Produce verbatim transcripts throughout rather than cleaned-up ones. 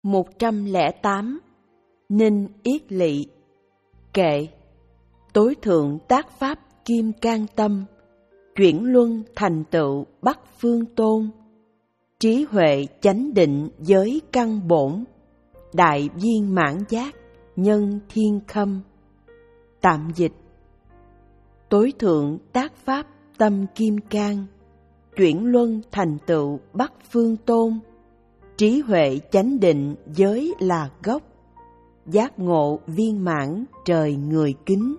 một trăm lẻ tám. Ninh Yết Lỵ. Kệ. Tối thượng tác pháp kim can tâm, chuyển luân thành tựu bắc phương tôn. Trí huệ chánh định giới căn bổn, đại viên mãn giác nhân thiên khâm. Tạm dịch. Tối thượng tác pháp tâm kim cang, chuyển luân thành tựu bắc phương tôn. Trí huệ chánh định giới là gốc, giác ngộ viên mãn trời người kính.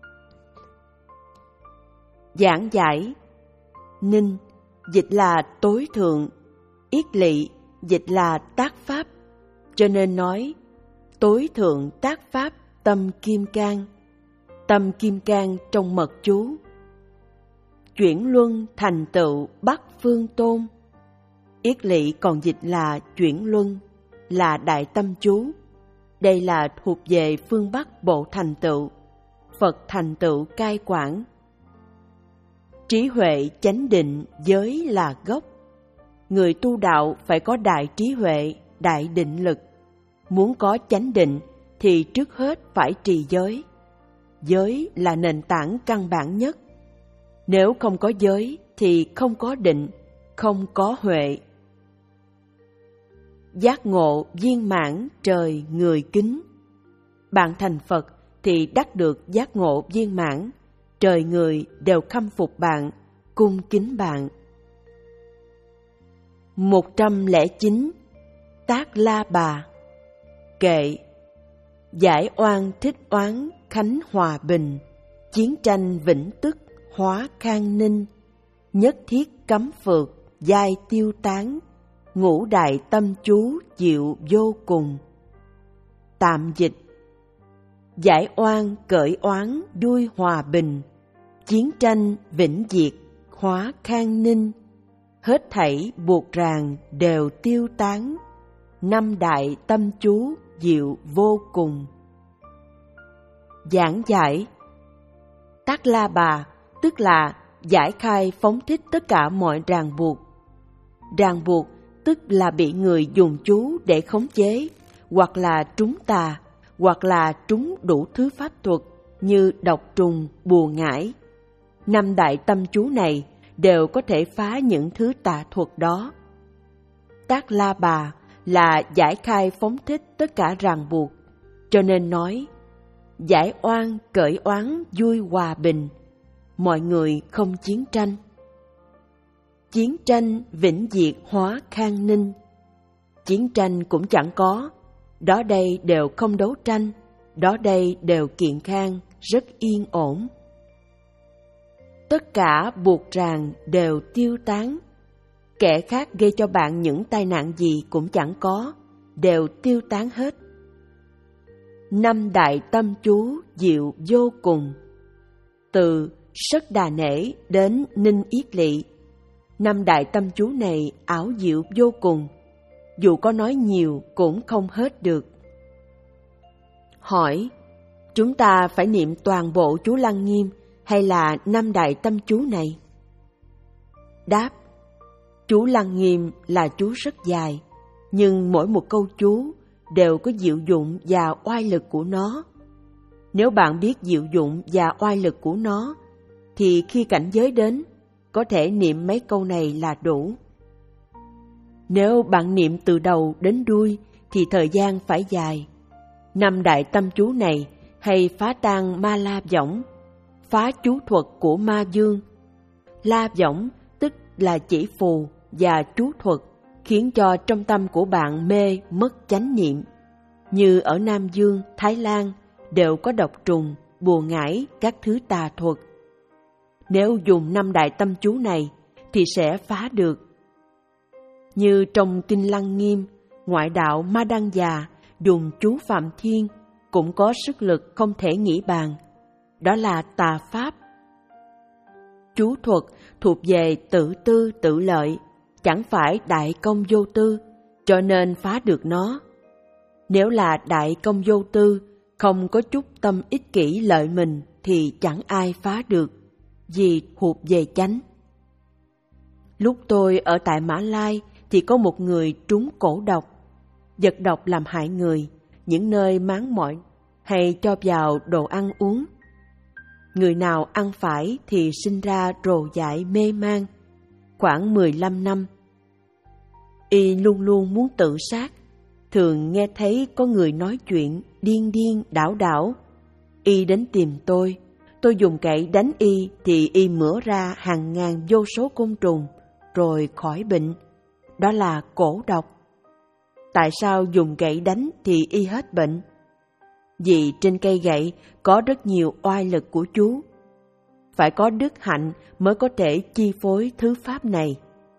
Giảng giải. Ninh dịch là tối thượng, Yết Lỵ dịch là tác pháp, cho nên nói tối thượng tác pháp tâm kim cang. Tâm kim cang trong mật chú. Chuyển luân thành tựu bắc phương tôn. Yết Lỵ còn dịch là chuyển luân, là đại tâm chú. Đây là thuộc về phương Bắc bộ thành tựu, Phật thành tựu cai quản. Trí huệ chánh định giới là gốc. Người tu đạo phải có đại trí huệ, đại định lực. Muốn có chánh định thì trước hết phải trì giới. Giới là nền tảng căn bản nhất. Nếu không có giới thì không có định, không có huệ. Giác ngộ viên mãn trời người kính. Bạn thành Phật thì đắc được giác ngộ viên mãn, trời người đều khâm phục bạn, cung kính bạn. một trăm lẻ chín. Tác La Bà. Kệ. Giải oan thích oán khánh hòa bình, chiến tranh vĩnh tức hóa khang ninh. Nhất thiết cấm phược giai tiêu tán, ngũ đại tâm chú diệu vô cùng. Tạm dịch. Giải oan cởi oán đuôi hòa bình, chiến tranh vĩnh diệt hóa khang ninh. Hết thảy buộc ràng đều tiêu tán, năm đại tâm chú diệu vô cùng. Giảng giải. Tác La Bà tức là giải khai phóng thích tất cả mọi ràng buộc. Ràng buộc tức là bị người dùng chú để khống chế, hoặc là trúng tà, hoặc là trúng đủ thứ pháp thuật như độc trùng, bùa ngải. Năm đại tâm chú này đều có thể phá những thứ tà thuật đó. Tác La Bà là giải khai phóng thích tất cả ràng buộc, cho nên nói giải oan cởi oán vui hòa bình, mọi người không chiến tranh. Chiến tranh vĩnh diệt hóa khang ninh. Chiến tranh cũng chẳng có, đó đây đều không đấu tranh, đó đây đều kiện khang, rất yên ổn. Tất cả buộc ràng đều tiêu tán. Kẻ khác gây cho bạn những tai nạn gì cũng chẳng có, đều tiêu tán hết. Năm đại tâm chú diệu vô cùng. Từ Sất Đà Nể đến Ninh Yết Lỵ, năm đại tâm chú này ảo diệu vô cùng, dù có nói nhiều cũng không hết được. Hỏi, chúng ta phải niệm toàn bộ chú Lăng Nghiêm hay là năm đại tâm chú này? Đáp, chú Lăng Nghiêm là chú rất dài, nhưng mỗi một câu chú đều có diệu dụng và oai lực của nó. Nếu bạn biết diệu dụng và oai lực của nó, thì khi cảnh giới đến, có thể niệm mấy câu này là đủ. Nếu bạn niệm từ đầu đến đuôi, thì thời gian phải dài. Năm đại tâm chú này hay phá tan ma la võng, phá chú thuật của ma dương. La võng tức là chỉ phù và chú thuật, khiến cho trong tâm của bạn mê mất chánh niệm. Như ở Nam Dương, Thái Lan đều có độc trùng, bùa ngải, các thứ tà thuật. Nếu dùng năm đại tâm chú này thì sẽ phá được. Như trong Kinh Lăng Nghiêm, ngoại đạo Ma Đăng Già dùng chú Phạm Thiên cũng có sức lực không thể nghĩ bàn. Đó là tà pháp. Chú thuật thuộc về tự tư tự lợi, chẳng phải đại công vô tư, cho nên phá được nó. Nếu là đại công vô tư, không có chút tâm ích kỷ lợi mình thì chẳng ai phá được, vì thuộc về chánh. Lúc tôi ở tại Mã Lai thì có một người trúng cổ độc. vật độc làm hại người, những nơi máng mỏi hay cho vào đồ ăn uống. Người nào ăn phải thì sinh ra rồ dại mê man. Khoảng mười lăm năm, y luôn luôn muốn tự sát. Thường nghe thấy có người nói chuyện điên điên đảo đảo. Y đến tìm tôi, tôi dùng gậy đánh y thì y mửa ra hàng ngàn vô số côn trùng, rồi khỏi bệnh. Đó là cổ độc. Tại sao dùng gậy đánh thì y hết bệnh? Vì trên cây gậy có rất nhiều oai lực của chú. Phải có đức hạnh mới có thể chi phối thứ pháp này.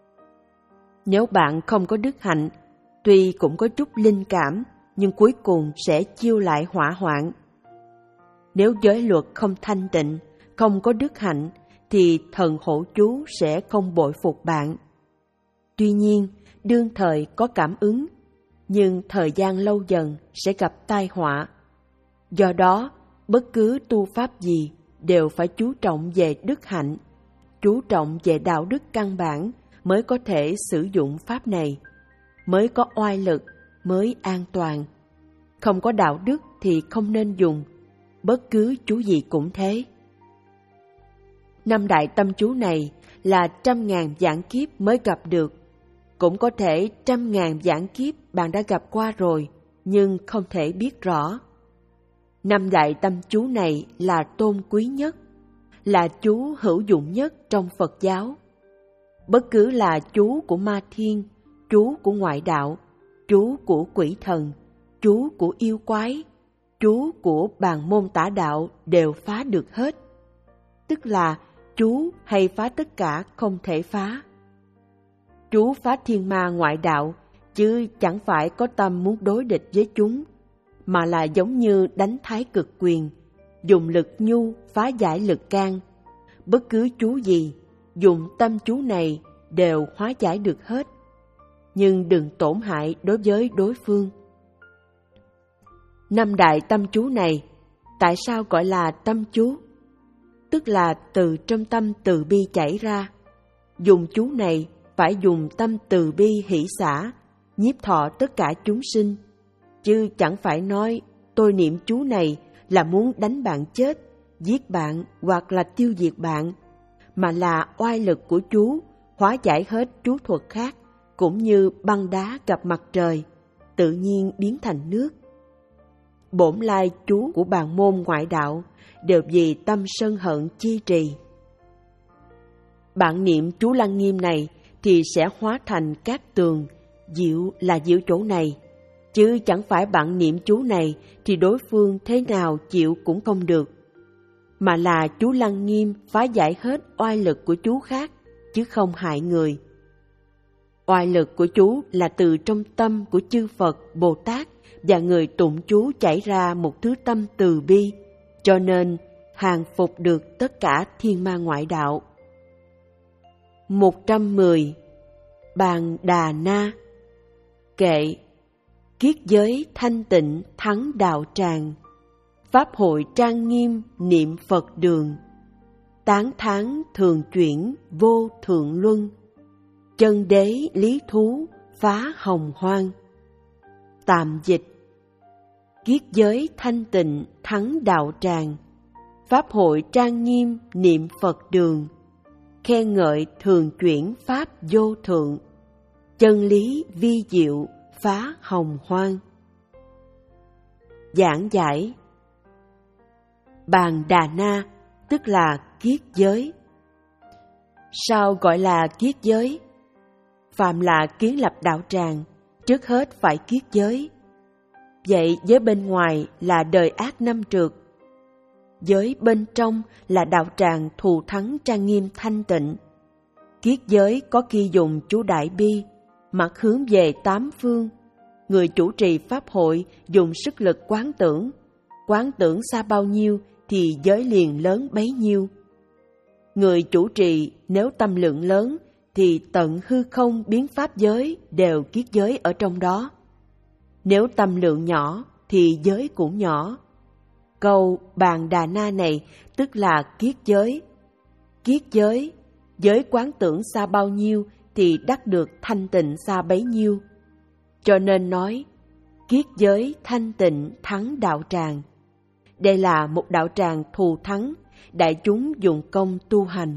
Nếu bạn không có đức hạnh, tuy cũng có chút linh cảm, nhưng cuối cùng sẽ chiêu lại hỏa hoạn. Nếu giới luật không thanh tịnh, không có đức hạnh, thì thần hộ chú sẽ không bội phục bạn. Tuy nhiên, đương thời có cảm ứng, nhưng thời gian lâu dần sẽ gặp tai họa. Do đó, bất cứ tu pháp gì đều phải chú trọng về đức hạnh, chú trọng về đạo đức căn bản mới có thể sử dụng pháp này, mới có oai lực, mới an toàn. Không có đạo đức thì không nên dùng, bất cứ chú gì cũng thế. Năm đại tâm chú này là trăm ngàn vạn kiếp mới gặp được. Cũng có thể trăm ngàn vạn kiếp bạn đã gặp qua rồi, nhưng không thể biết rõ. Năm đại tâm chú này là tôn quý nhất, là chú hữu dụng nhất trong Phật giáo. Bất cứ là chú của ma thiên, chú của ngoại đạo, chú của quỷ thần, chú của yêu quái, chú của bàn môn tả đạo đều phá được hết. Tức là chú hay phá tất cả không thể phá. Chú phá thiên ma ngoại đạo, chứ chẳng phải có tâm muốn đối địch với chúng, mà là giống như đánh thái cực quyền, dùng lực nhu phá giải lực can. Bất cứ chú gì, dùng tâm chú này đều hóa giải được hết, nhưng đừng tổn hại đối với đối phương. Năm đại tâm chú này, tại sao gọi là tâm chú? Tức là từ trong tâm từ bi chảy ra. Dùng chú này phải dùng tâm từ bi hỷ xả, nhiếp thọ tất cả chúng sinh, chứ chẳng phải nói tôi niệm chú này là muốn đánh bạn chết, giết bạn hoặc là tiêu diệt bạn, mà là oai lực của chú hóa giải hết chú thuật khác, cũng như băng đá gặp mặt trời, tự nhiên biến thành nước. Bổn lai chú của bàn môn ngoại đạo đều vì tâm sân hận chi trì. Bạn niệm chú Lăng Nghiêm này thì sẽ hóa thành cát tường, diệu là diệu chỗ này, chứ chẳng phải bạn niệm chú này thì đối phương thế nào chịu cũng không được, mà là chú Lăng Nghiêm phá giải hết oai lực của chú khác, chứ không hại người. Oai lực của chú là từ trong tâm của chư Phật, Bồ Tát và người tụng chú chảy ra một thứ tâm từ bi, cho nên hàng phục được tất cả thiên ma ngoại đạo. một trăm mười. Bàn Đà Na. Kệ: kiết giới thanh tịnh thắng đạo tràng, pháp hội trang nghiêm niệm Phật đường, tán thán thường chuyển vô thượng luân, chân đế lý thú phá hồng hoang. Tạm dịch: kiết giới thanh tịnh thắng đạo tràng, pháp hội trang nghiêm niệm Phật đường, khen ngợi thường chuyển pháp vô thượng, chân lý vi diệu phá hồng hoang. Giảng giải: Bàn Đà Na tức là kiết giới. Sao gọi là kiết giới? Phàm là kiến lập đạo tràng, trước hết phải kiết giới. Vậy giới bên ngoài là đời ác năm trượt, giới bên trong là đạo tràng thù thắng trang nghiêm thanh tịnh. Kiết giới có khi dùng chú Đại Bi, mặt hướng về tám phương. Người chủ trì pháp hội dùng sức lực quán tưởng, quán tưởng xa bao nhiêu thì giới liền lớn bấy nhiêu. Người chủ trì nếu tâm lượng lớn thì tận hư không biến pháp giới đều kiết giới ở trong đó. Nếu tâm lượng nhỏ thì giới cũng nhỏ. Câu Bàn Đà Na này tức là kiết giới. Kiết giới, giới quán tưởng xa bao nhiêu thì đắc được thanh tịnh xa bấy nhiêu. Cho nên nói, kiết giới thanh tịnh thắng đạo tràng. Đây là một đạo tràng thù thắng, đại chúng dụng công tu hành.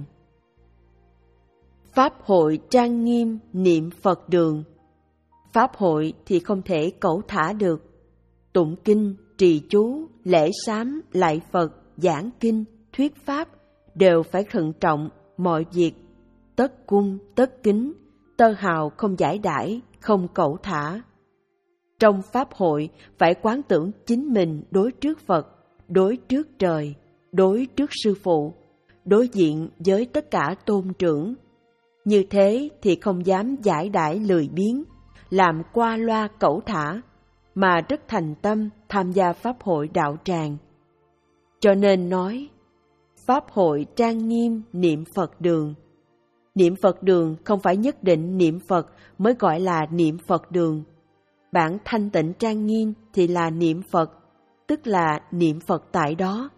Pháp hội trang nghiêm niệm Phật đường. Pháp hội thì không thể cẩu thả được. Tụng kinh, trì chú, lễ sám, lạy Phật, giảng kinh, thuyết pháp đều phải thận trọng mọi việc, tất cung, tất kính, tơ hào không giải đãi, không cẩu thả. Trong Pháp hội phải quán tưởng chính mình đối trước Phật, đối trước trời, đối trước sư phụ, đối diện với tất cả tôn trưởng. Như thế thì không dám giải đãi lười biếng, làm qua loa cẩu thả, mà rất thành tâm tham gia Pháp hội đạo tràng. Cho nên nói, Pháp hội trang nghiêm niệm Phật đường. Niệm Phật đường không phải nhất định niệm Phật mới gọi là niệm Phật đường. Bản thanh tịnh trang nghiêm thì là niệm Phật, tức là niệm Phật tại đó.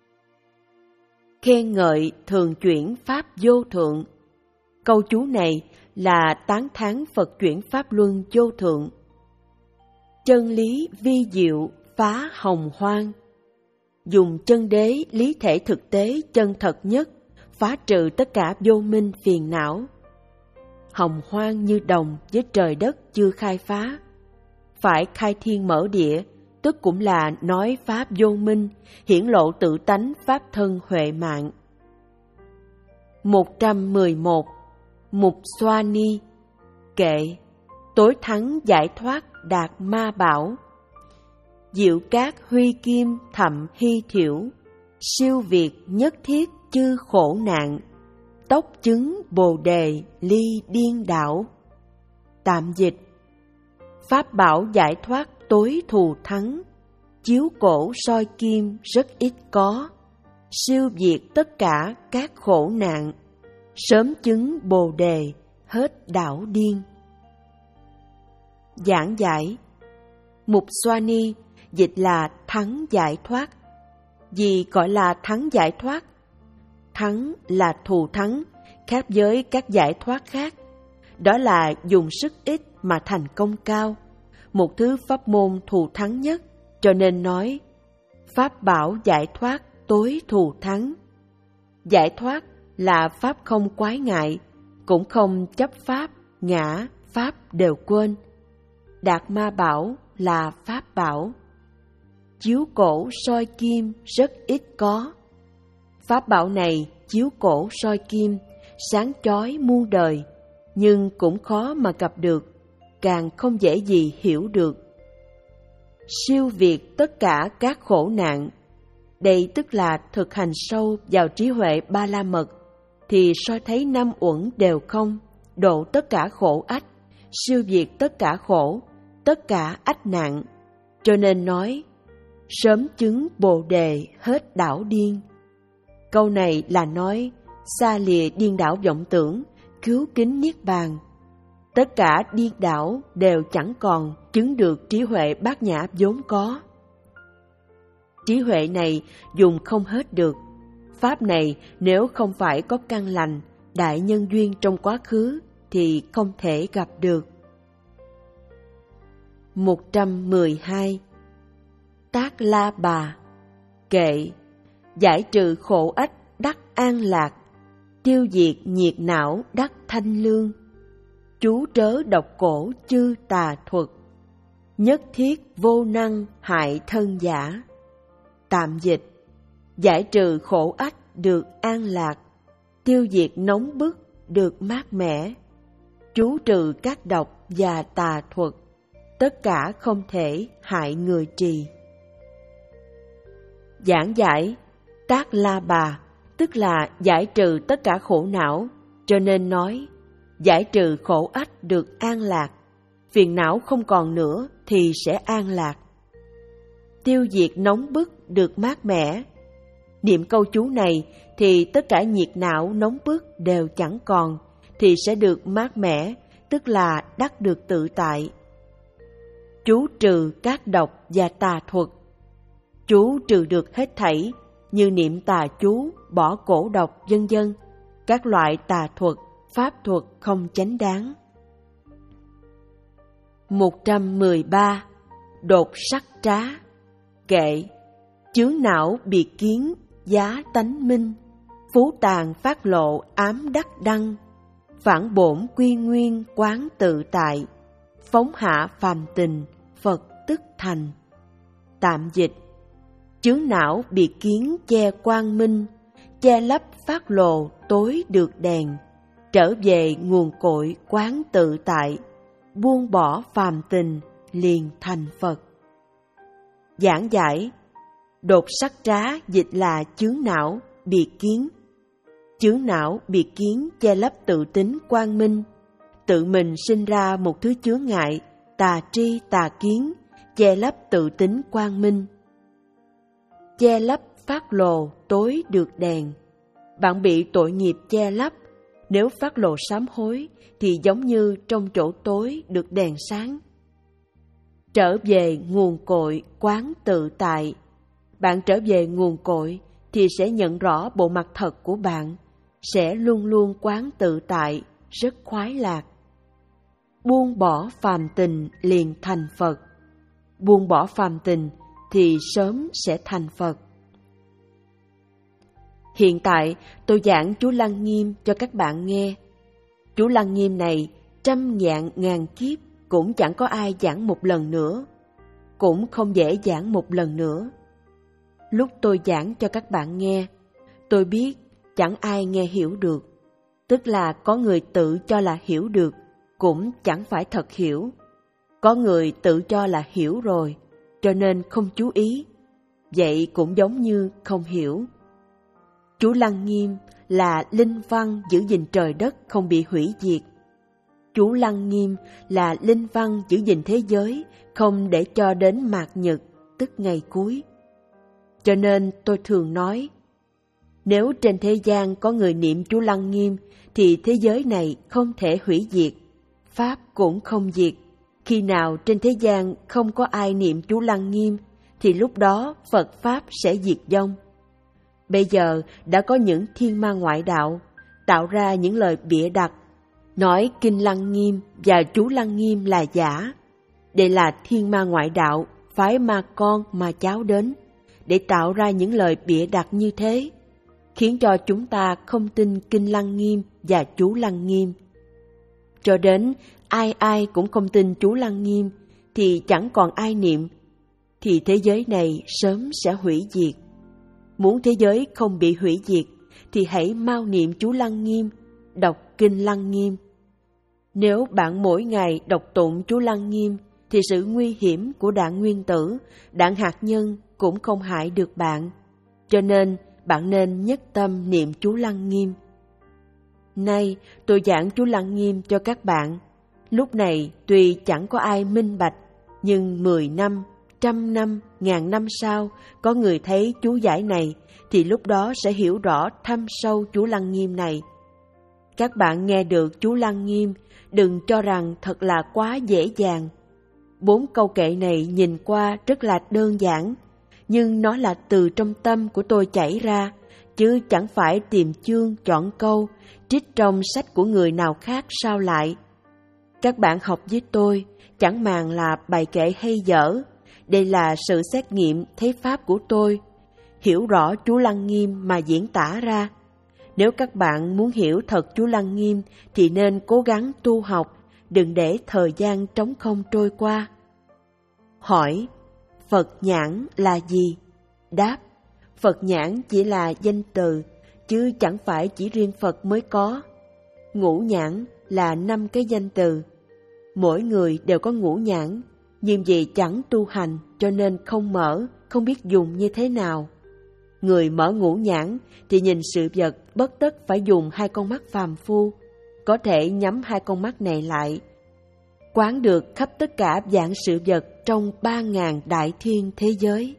Khen ngợi thường chuyển Pháp vô thượng. Câu chú này là tán thán Phật chuyển Pháp luân vô thượng. Chân lý vi diệu phá hồng hoang. Dùng chân đế lý thể thực tế chân thật nhất, phá trừ tất cả vô minh phiền não. Hồng hoang như đồng với trời đất chưa khai phá. Phải khai thiên mở địa, tức cũng là nói pháp vô minh, hiển lộ tự tánh pháp thân huệ mạng. một trăm mười một. Mục Xoa Ni. Kệ. Tối thắng giải thoát đạt ma bảo. Diệu cát huy kim thậm hy thiểu, siêu việt nhất thiết chư khổ nạn, tốc chứng bồ đề ly điên đảo. Tạm dịch. Pháp bảo giải thoát tối thù thắng, chiếu cổ soi kim rất ít có, siêu diệt tất cả các khổ nạn, sớm chứng bồ đề hết đảo điên. Giảng giải. Mục Xoa Ni dịch là thắng giải thoát. Gì gọi là thắng giải thoát? Thắng là thù thắng, khác với các giải thoát khác. Đó là dùng sức ít mà thành công cao, một thứ pháp môn thù thắng nhất, cho nên nói Pháp bảo giải thoát tối thù thắng. Giải thoát là pháp không quái ngại, cũng không chấp pháp, ngã, pháp đều quên. Đạt ma bảo là pháp bảo. Chiếu cổ soi kim rất ít có. Pháp bảo này chiếu cổ soi kim, sáng chói muôn đời, nhưng cũng khó mà gặp được, càng không dễ gì hiểu được. Siêu việt tất cả các khổ nạn. Đây tức là thực hành sâu vào trí huệ ba la mật, thì soi thấy năm uẩn đều không, độ tất cả khổ ách, siêu diệt tất cả khổ, tất cả ách nạn. Cho nên nói, sớm chứng bồ đề hết đảo điên. Câu này là nói, xa lìa điên đảo vọng tưởng, cứu kính niết bàn. Tất cả điên đảo đều chẳng còn chứng được trí huệ bát nhã vốn có. Trí huệ này dùng không hết được. Pháp này nếu không phải có căn lành, đại nhân duyên trong quá khứ thì không thể gặp được. một trăm mười hai. Tác La Bà. Kệ. Giải trừ khổ ách đắc an lạc, tiêu diệt nhiệt não đắc thanh lương, chú trớ độc cổ chư tà thuật, nhất thiết vô năng hại thân giả. Tạm dịch. Giải trừ khổ ách được an lạc, tiêu diệt nóng bức được mát mẻ, chú trừ các độc và tà thuật, tất cả không thể hại người trì. Giảng giải. Tác La Bà tức là giải trừ tất cả khổ não, cho nên nói giải trừ khổ ách được an lạc, phiền não không còn nữa thì sẽ an lạc. Tiêu diệt nóng bức được mát mẻ. Niệm câu chú này thì tất cả nhiệt não nóng bức đều chẳng còn, thì sẽ được mát mẻ, tức là đắc được tự tại. Chú trừ các độc và tà thuật. Chú trừ được hết thảy, như niệm tà chú, bỏ cổ độc vân vân, các loại tà thuật, pháp thuật không chánh đáng. một trăm mười ba. đột sắc trá. Kệ, chướng não biệt kiến, giá tánh minh, phú tàn phát lộ ám đắc đăng, phản bổn quy nguyên quán tự tại, phóng hạ phàm tình, Phật tức thành. Tạm dịch: chướng não biệt kiến che quang minh, che lấp phát lộ tối được đèn, trở về nguồn cội quán tự tại, buông bỏ phàm tình liền thành Phật. Giảng giải: đột sắc trá dịch là chướng não, biệt kiến. Chướng não, biệt kiến che lấp tự tính quang minh. Tự mình sinh ra một thứ chướng ngại, tà tri tà kiến, che lấp tự tính quang minh. Che lấp phát lộ tối được đèn. Bạn bị tội nghiệp che lấp, nếu phát lộ sám hối thì giống như trong chỗ tối được đèn sáng. Trở về nguồn cội quán tự tại. Bạn trở về nguồn cội thì sẽ nhận rõ bộ mặt thật của bạn, sẽ luôn luôn quán tự tại, rất khoái lạc. Buông bỏ phàm tình liền thành Phật. Buông bỏ phàm tình thì sớm sẽ thành Phật. Hiện tại tôi giảng chú Lăng Nghiêm cho các bạn nghe. Chú Lăng Nghiêm này trăm ngàn ngàn kiếp cũng chẳng có ai giảng một lần nữa, cũng không dễ giảng một lần nữa. Lúc tôi giảng cho các bạn nghe, tôi biết chẳng ai nghe hiểu được, tức là có người tự cho là hiểu được, cũng chẳng phải thật hiểu. Có người tự cho là hiểu rồi, cho nên không chú ý, vậy cũng giống như không hiểu. Chú Lăng Nghiêm là linh văn giữ gìn trời đất không bị hủy diệt. Chú Lăng Nghiêm là linh văn giữ gìn thế giới không để cho đến mạt nhật, tức ngày cuối. Cho nên tôi thường nói, nếu trên thế gian có người niệm chú Lăng Nghiêm thì thế giới này không thể hủy diệt, Pháp cũng không diệt. Khi nào trên thế gian không có ai niệm chú Lăng Nghiêm thì lúc đó Phật Pháp sẽ diệt vong. Bây giờ đã có những thiên ma ngoại đạo tạo ra những lời bịa đặt, nói Kinh Lăng Nghiêm và chú Lăng Nghiêm là giả. Đây là thiên ma ngoại đạo phái ma con ma cháu đến để tạo ra những lời bịa đặt như thế, khiến cho chúng ta không tin Kinh Lăng Nghiêm và chú Lăng Nghiêm. Cho đến ai ai cũng không tin chú Lăng Nghiêm thì chẳng còn ai niệm, thì thế giới này sớm sẽ hủy diệt. Muốn thế giới không bị hủy diệt thì hãy mau niệm chú Lăng Nghiêm, đọc Kinh Lăng Nghiêm. Nếu bạn mỗi ngày đọc tụng chú Lăng Nghiêm thì sự nguy hiểm của đạn nguyên tử, đạn hạt nhân cũng không hại được bạn. Cho nên bạn nên nhất tâm niệm chú Lăng Nghiêm. Nay tôi giảng chú Lăng Nghiêm cho các bạn. Lúc này tuy chẳng có ai minh bạch, nhưng mười năm, trăm năm, ngàn năm sau có người thấy chú giải này thì lúc đó sẽ hiểu rõ thâm sâu chú Lăng Nghiêm này. Các bạn nghe được chú Lăng Nghiêm, đừng cho rằng thật là quá dễ dàng. Bốn câu kệ này nhìn qua rất là đơn giản, nhưng nó là từ trong tâm của tôi chảy ra, chứ chẳng phải tìm chương chọn câu, trích trong sách của người nào khác sao lại. Các bạn học với tôi, chẳng màng là bài kệ hay dở, đây là sự xét nghiệm thấy pháp của tôi, hiểu rõ chú Lăng Nghiêm mà diễn tả ra. Nếu các bạn muốn hiểu thật chú Lăng Nghiêm thì nên cố gắng tu học, đừng để thời gian trống không trôi qua. Hỏi, Phật nhãn là gì? Đáp, Phật nhãn chỉ là danh từ, chứ chẳng phải chỉ riêng Phật mới có. Ngũ nhãn là năm cái danh từ. Mỗi người đều có ngũ nhãn, nhưng vì chẳng tu hành cho nên không mở, không biết dùng như thế nào. Người mở ngũ nhãn thì nhìn sự vật bất tất phải dùng hai con mắt phàm phu, có thể nhắm hai con mắt này lại, quán được khắp tất cả vạn sự vật trong ba ngàn đại thiên thế giới.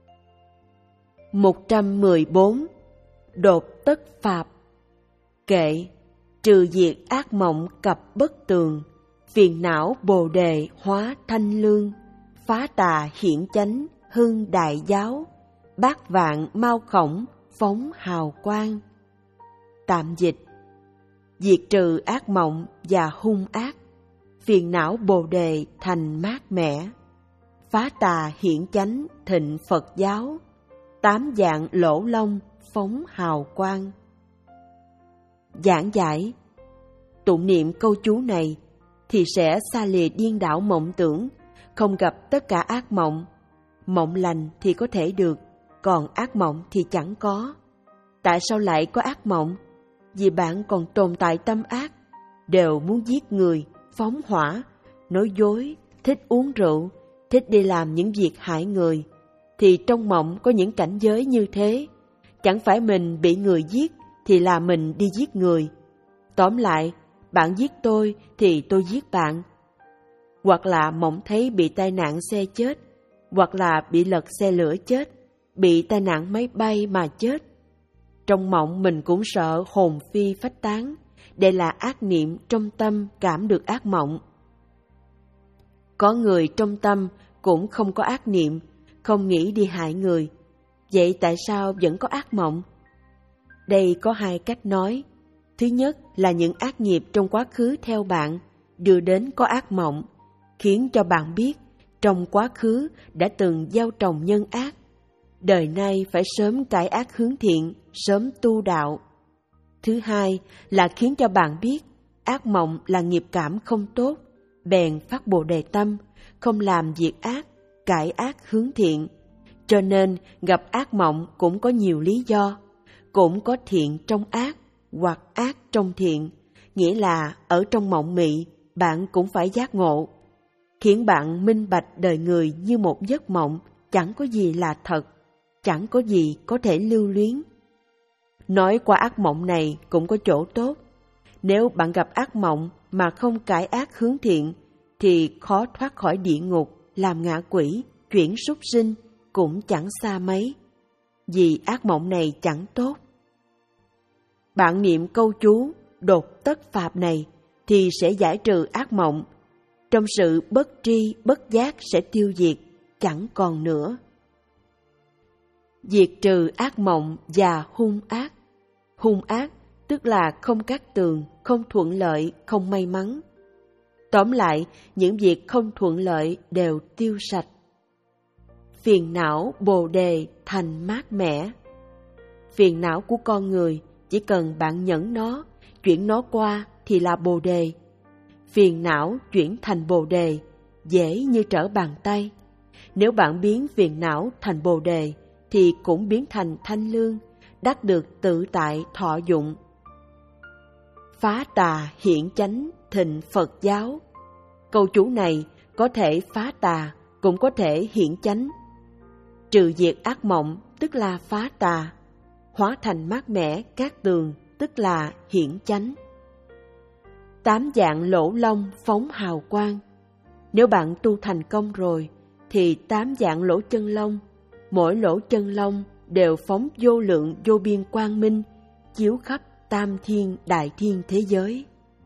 một trăm mười bốn. Đột tất Pháp. Kệ, trừ diệt ác mộng cập bất tường, phiền não bồ đề hóa thanh lương, phá tà hiển chánh hưng đại giáo, bát vạn mau khổng phóng hào quang. Tạm dịch, diệt trừ ác mộng và hung ác, phiền não bồ đề thành mát mẻ, phá tà hiển chánh thịnh Phật giáo, tám dạng lỗ long phóng hào quang. Giảng giải: tụng niệm câu chú này thì sẽ xa lìa điên đảo mộng tưởng, không gặp tất cả ác mộng. Mộng lành thì có thể được, còn ác mộng thì chẳng có. Tại sao lại có ác mộng? Vì bạn còn tồn tại tâm ác, đều muốn giết người, phóng hỏa, nói dối, thích uống rượu, thích đi làm những việc hại người. Thì trong mộng có những cảnh giới như thế. Chẳng phải mình bị người giết thì là mình đi giết người. Tóm lại, bạn giết tôi thì tôi giết bạn. Hoặc là mộng thấy bị tai nạn xe chết, hoặc là bị lật xe lửa chết, bị tai nạn máy bay mà chết. Trong mộng mình cũng sợ hồn phi phách tán, đây là ác niệm trong tâm cảm được ác mộng. Có người trong tâm cũng không có ác niệm, không nghĩ đi hại người. Vậy tại sao vẫn có ác mộng? Đây có hai cách nói. Thứ nhất là những ác nghiệp trong quá khứ theo bạn, đưa đến có ác mộng, khiến cho bạn biết trong quá khứ đã từng gieo trồng nhân ác. Đời nay phải sớm cải ác hướng thiện, sớm tu đạo. Thứ hai là khiến cho bạn biết ác mộng là nghiệp cảm không tốt, bèn phát Bồ Đề tâm, không làm việc ác, cải ác hướng thiện. Cho nên gặp ác mộng cũng có nhiều lý do, cũng có thiện trong ác hoặc ác trong thiện, nghĩa là ở trong mộng mị bạn cũng phải giác ngộ, khiến bạn minh bạch đời người như một giấc mộng, chẳng có gì là thật, chẳng có gì có thể lưu luyến. Nói qua ác mộng này cũng có chỗ tốt. Nếu bạn gặp ác mộng mà không cải ác hướng thiện thì khó thoát khỏi địa ngục, làm ngạ quỷ, chuyển súc sinh cũng chẳng xa mấy, vì ác mộng này chẳng tốt. Bạn niệm câu chú đột tất pháp này thì sẽ giải trừ ác mộng, trong sự bất tri bất giác sẽ tiêu diệt, chẳng còn nữa. Diệt trừ ác mộng và hung ác. Hung ác tức là không cát tường, không thuận lợi, không may mắn. Tóm lại, những việc không thuận lợi đều tiêu sạch. Phiền não bồ đề thành mát mẻ. Phiền não của con người chỉ cần bạn nhẫn nó, chuyển nó qua thì là bồ đề. Phiền não chuyển thành bồ đề dễ như trở bàn tay. Nếu bạn biến phiền não thành bồ đề thì cũng biến thành thanh lương, đắc được tự tại thọ dụng. Phá tà hiển chánh thịnh Phật giáo. Câu chú này có thể phá tà, cũng có thể hiển chánh. Trừ diệt ác mộng tức là phá tà, hóa thành mát mẻ cát tường tức là hiển chánh. Tám dạng lỗ long phóng hào quang. Nếu bạn tu thành công rồi thì tám dạng lỗ chân lông, mỗi lỗ chân lông đều phóng vô lượng vô biên quang minh, chiếu khắp tam thiên đại thiên thế giới.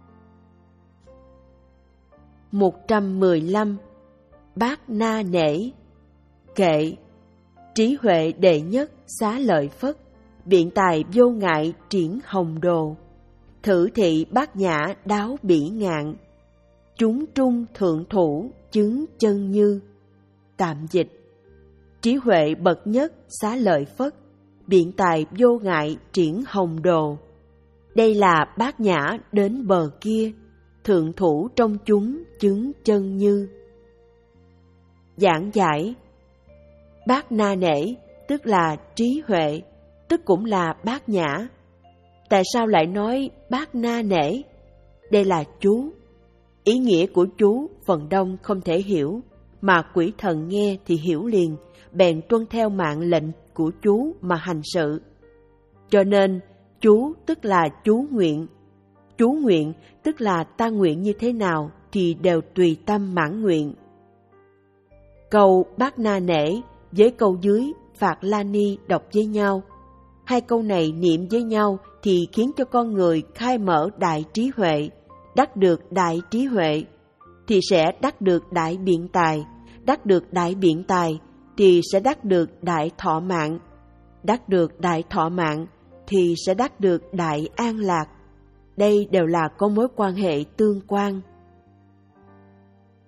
một trăm mười lăm. Bát na nể. Kệ. Trí huệ đệ nhất xá lợi Phất, biện tài vô ngại triển hồng đồ. Thử thị bát nhã đáo bỉ ngạn, chúng trung thượng thủ chứng chân như. Tạm dịch: trí huệ bậc nhất xá lợi Phất, biện tài vô ngại triển hồng đồ. Đây là bát nhã đến bờ kia, thượng thủ trong chúng chứng chân như. Giảng giải: bát na nể tức là trí huệ, tức cũng là bát nhã. Tại sao lại nói bát na nể? Đây là chú. Ý nghĩa của chú phần đông không thể hiểu, mà quỷ thần nghe thì hiểu liền, bèn tuân theo mạng lệnh của chú mà hành sự. Cho nên chú tức là chú nguyện. Chú nguyện tức là ta nguyện như thế nào thì đều tùy tâm mãn nguyện. Câu bát na nể với câu dưới Phạt La Ni đọc với nhau. Hai câu này niệm với nhau thì khiến cho con người khai mở đại trí huệ. Đắc được đại trí huệ thì sẽ đắc được đại biện tài, đắc được đại biện tài thì sẽ đắc được đại thọ mạng, đắc được đại thọ mạng thì sẽ đắc được đại an lạc. Đây đều là có mối quan hệ tương quan.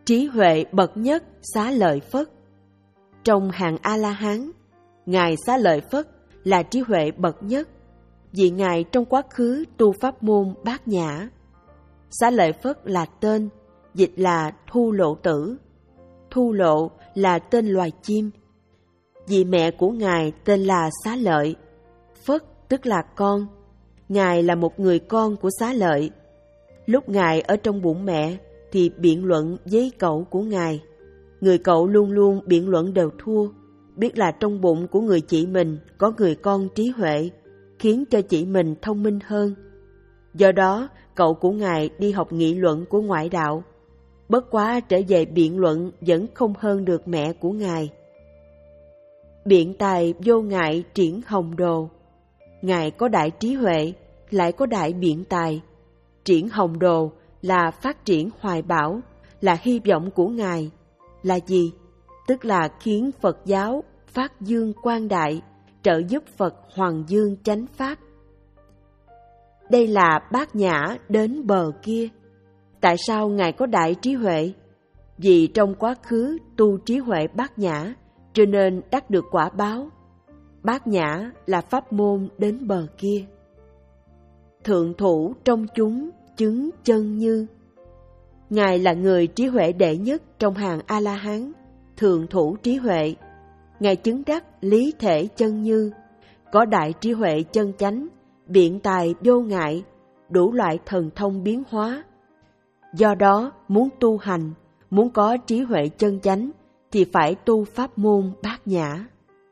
Trí huệ bậc nhất Xá Lợi Phất. Trong hàng A-la-hán, Ngài Xá Lợi Phất là trí huệ bậc nhất, vì Ngài trong quá khứ tu pháp môn Bát Nhã. Xá Lợi Phất là tên, dịch là Thu Lộ Tử. Thu Lộ là tên loài chim. Vì mẹ của Ngài tên là Xá Lợi. Phất tức là con. Ngài là một người con của Xá Lợi. Lúc Ngài ở trong bụng mẹ thì biện luận với cậu của Ngài. Người cậu luôn luôn biện luận đều thua, biết là trong bụng của người chị mình có người con trí huệ, khiến cho chị mình thông minh hơn. Do đó, cậu của Ngài đi học nghị luận của ngoại đạo. Bất quá trở về biện luận vẫn không hơn được mẹ của Ngài. Biện tài vô ngại triển hồng đồ. Ngài có đại trí huệ, lại có đại biện tài. Triển hồng đồ là phát triển hoài bão, là hy vọng của Ngài. Là gì? Tức là khiến Phật giáo phát dương quang đại, trợ giúp Phật hoàng dương chánh pháp. Đây là Bát Nhã đến bờ kia. Tại sao Ngài có đại trí huệ? Vì trong quá khứ tu trí huệ Bát Nhã, cho nên đắc được quả báo. Bát Nhã là pháp môn đến bờ kia. Thượng thủ trong chúng chứng chân như. Ngài là người trí huệ đệ nhất trong hàng A-la-hán, thượng thủ trí huệ. Ngài chứng đắc lý thể chân như, có đại trí huệ chân chánh, biện tài vô ngại, đủ loại thần thông biến hóa. Do đó, muốn tu hành, muốn có trí huệ chân chánh, thì phải tu pháp môn Bát Nhã.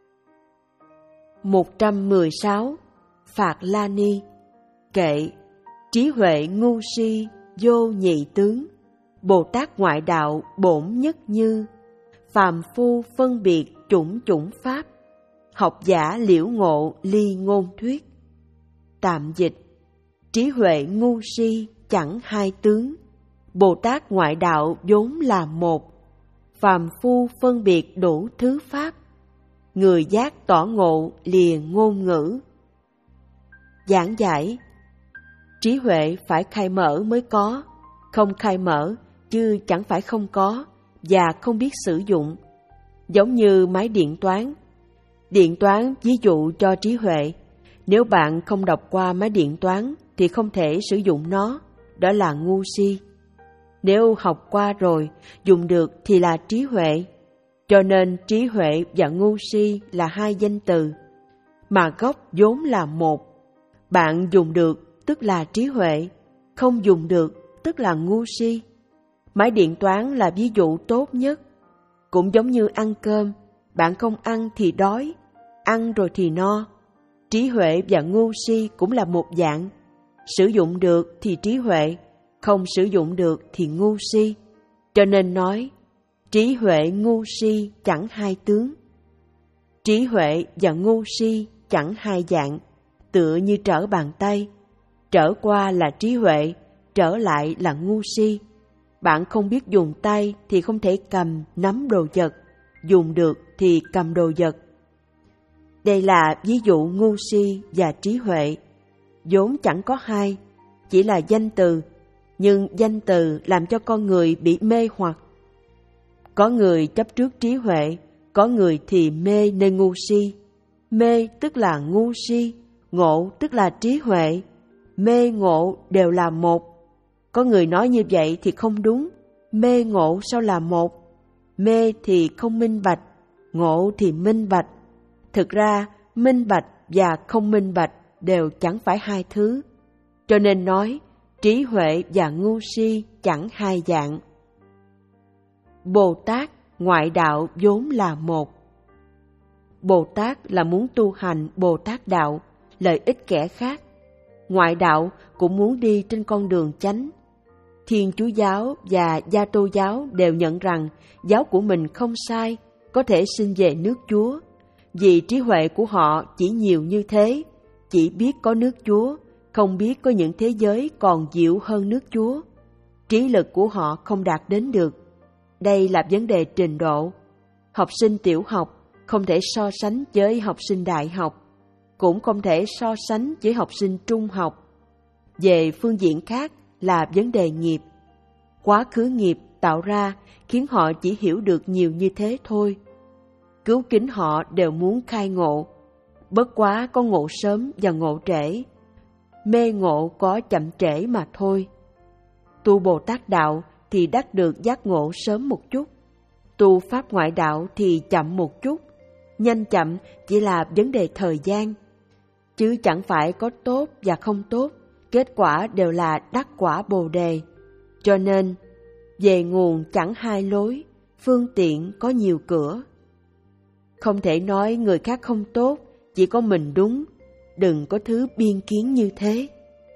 một trăm mười sáu. Phạt La Ni. Kệ. Trí huệ ngu si, vô nhị tướng. Bồ Tát ngoại đạo bổn nhất như. Phàm phu phân biệt chủng chủng pháp. Học giả liễu ngộ ly ngôn thuyết. Tạm dịch. Trí huệ ngu si chẳng hai tướng. Bồ Tát ngoại đạo vốn là một. Phàm phu phân biệt đủ thứ pháp. Người giác tỏ ngộ lìa ngôn ngữ. Giảng giải. Trí huệ phải khai mở mới có, không khai mở chứ chẳng phải không có và không biết sử dụng. Giống như máy điện toán. Điện toán ví dụ cho trí huệ. Nếu bạn không đọc qua máy điện toán thì không thể sử dụng nó, đó là ngu si. Nếu học qua rồi, dùng được thì là trí huệ. Cho nên trí huệ và ngu si là hai danh từ, mà gốc vốn là một. Bạn dùng được tức là trí huệ, không dùng được tức là ngu si. Máy điện toán là ví dụ tốt nhất. Cũng giống như ăn cơm, bạn không ăn thì đói, ăn rồi thì no. Trí huệ và ngu si cũng là một dạng. Sử dụng được thì trí huệ, không sử dụng được thì ngu si. Cho nên nói, trí huệ ngu si chẳng hai tướng. Trí huệ và ngu si chẳng hai dạng, tựa như trở bàn tay. Trở qua là trí huệ, trở lại là ngu si. Bạn không biết dùng tay thì không thể cầm, nắm đồ vật. Dùng được thì cầm đồ vật. Đây là ví dụ ngu si và trí huệ. Vốn chẳng có hai, chỉ là danh từ. Nhưng danh từ làm cho con người bị mê hoặc. Có người chấp trước trí huệ, có người thì mê nên ngu si. Mê tức là ngu si, ngộ tức là trí huệ. Mê ngộ đều là một. Có người nói như vậy thì không đúng. Mê ngộ sao là một? Mê thì không minh bạch, ngộ thì minh bạch. Thực ra, minh bạch và không minh bạch đều chẳng phải hai thứ. Cho nên nói, trí huệ và ngu si chẳng hai dạng. Bồ Tát ngoại đạo vốn là một. Bồ Tát là muốn tu hành Bồ Tát đạo, lợi ích kẻ khác. Ngoại đạo cũng muốn đi trên con đường chánh. Thiên Chúa giáo và Gia Tô giáo đều nhận rằng giáo của mình không sai, có thể xin về nước Chúa. Vì trí huệ của họ chỉ nhiều như thế, chỉ biết có nước Chúa, không biết có những thế giới còn diệu hơn nước Chúa. Trí lực của họ không đạt đến được. Đây là vấn đề trình độ. Học sinh tiểu học không thể so sánh với học sinh đại học, cũng không thể so sánh với học sinh trung học. Về phương diện khác là vấn đề nghiệp. Quá khứ nghiệp tập tạo ra khiến họ chỉ hiểu được nhiều như thế thôi. Cứu kính họ đều muốn khai ngộ, bất quá có ngộ sớm và ngộ trễ. Mê ngộ có chậm trễ mà thôi. Tu Bồ Tát đạo thì đắc được giác ngộ sớm một chút. Tu Pháp ngoại đạo thì chậm một chút. Nhanh chậm chỉ là vấn đề thời gian. Chứ chẳng phải có tốt và không tốt, kết quả đều là đắc quả Bồ Đề. Cho nên, về nguồn chẳng hai lối, phương tiện có nhiều cửa. Không thể nói người khác không tốt, chỉ có mình đúng. Đừng có thứ biên kiến như thế.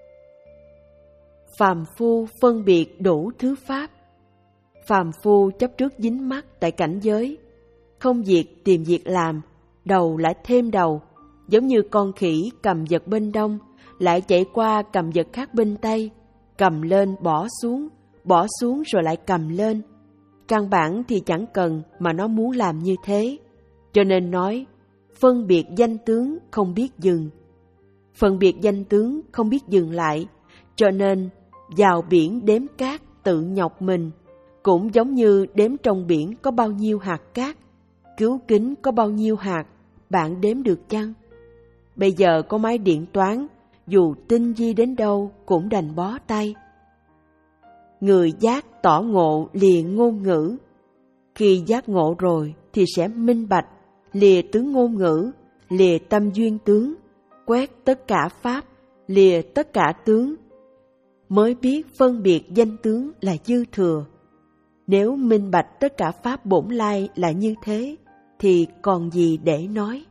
Phàm phu phân biệt đủ thứ pháp. Phàm phu chấp trước dính mắc tại cảnh giới, không việc tìm việc làm, đầu lại thêm đầu, giống như con khỉ cầm vật bên đông, lại chạy qua cầm vật khác bên tây, cầm lên bỏ xuống, bỏ xuống rồi lại cầm lên. Căn bản thì chẳng cần mà nó muốn làm như thế. Cho nên nói, phân biệt danh tướng không biết dừng. Phân biệt danh tướng không biết dừng lại, cho nên vào biển đếm cát tự nhọc mình, cũng giống như đếm trong biển có bao nhiêu hạt cát, cứu kính có bao nhiêu hạt, bạn đếm được chăng? Bây giờ có máy điện toán, dù tinh vi đến đâu cũng đành bó tay. Người giác tỏ ngộ lìa ngôn ngữ. Khi giác ngộ rồi thì sẽ minh bạch, lìa tướng ngôn ngữ, lìa tâm duyên tướng, quét tất cả pháp, lìa tất cả tướng, mới biết phân biệt danh tướng là dư thừa. Nếu minh bạch tất cả pháp bổn lai là như thế, thì còn gì để nói.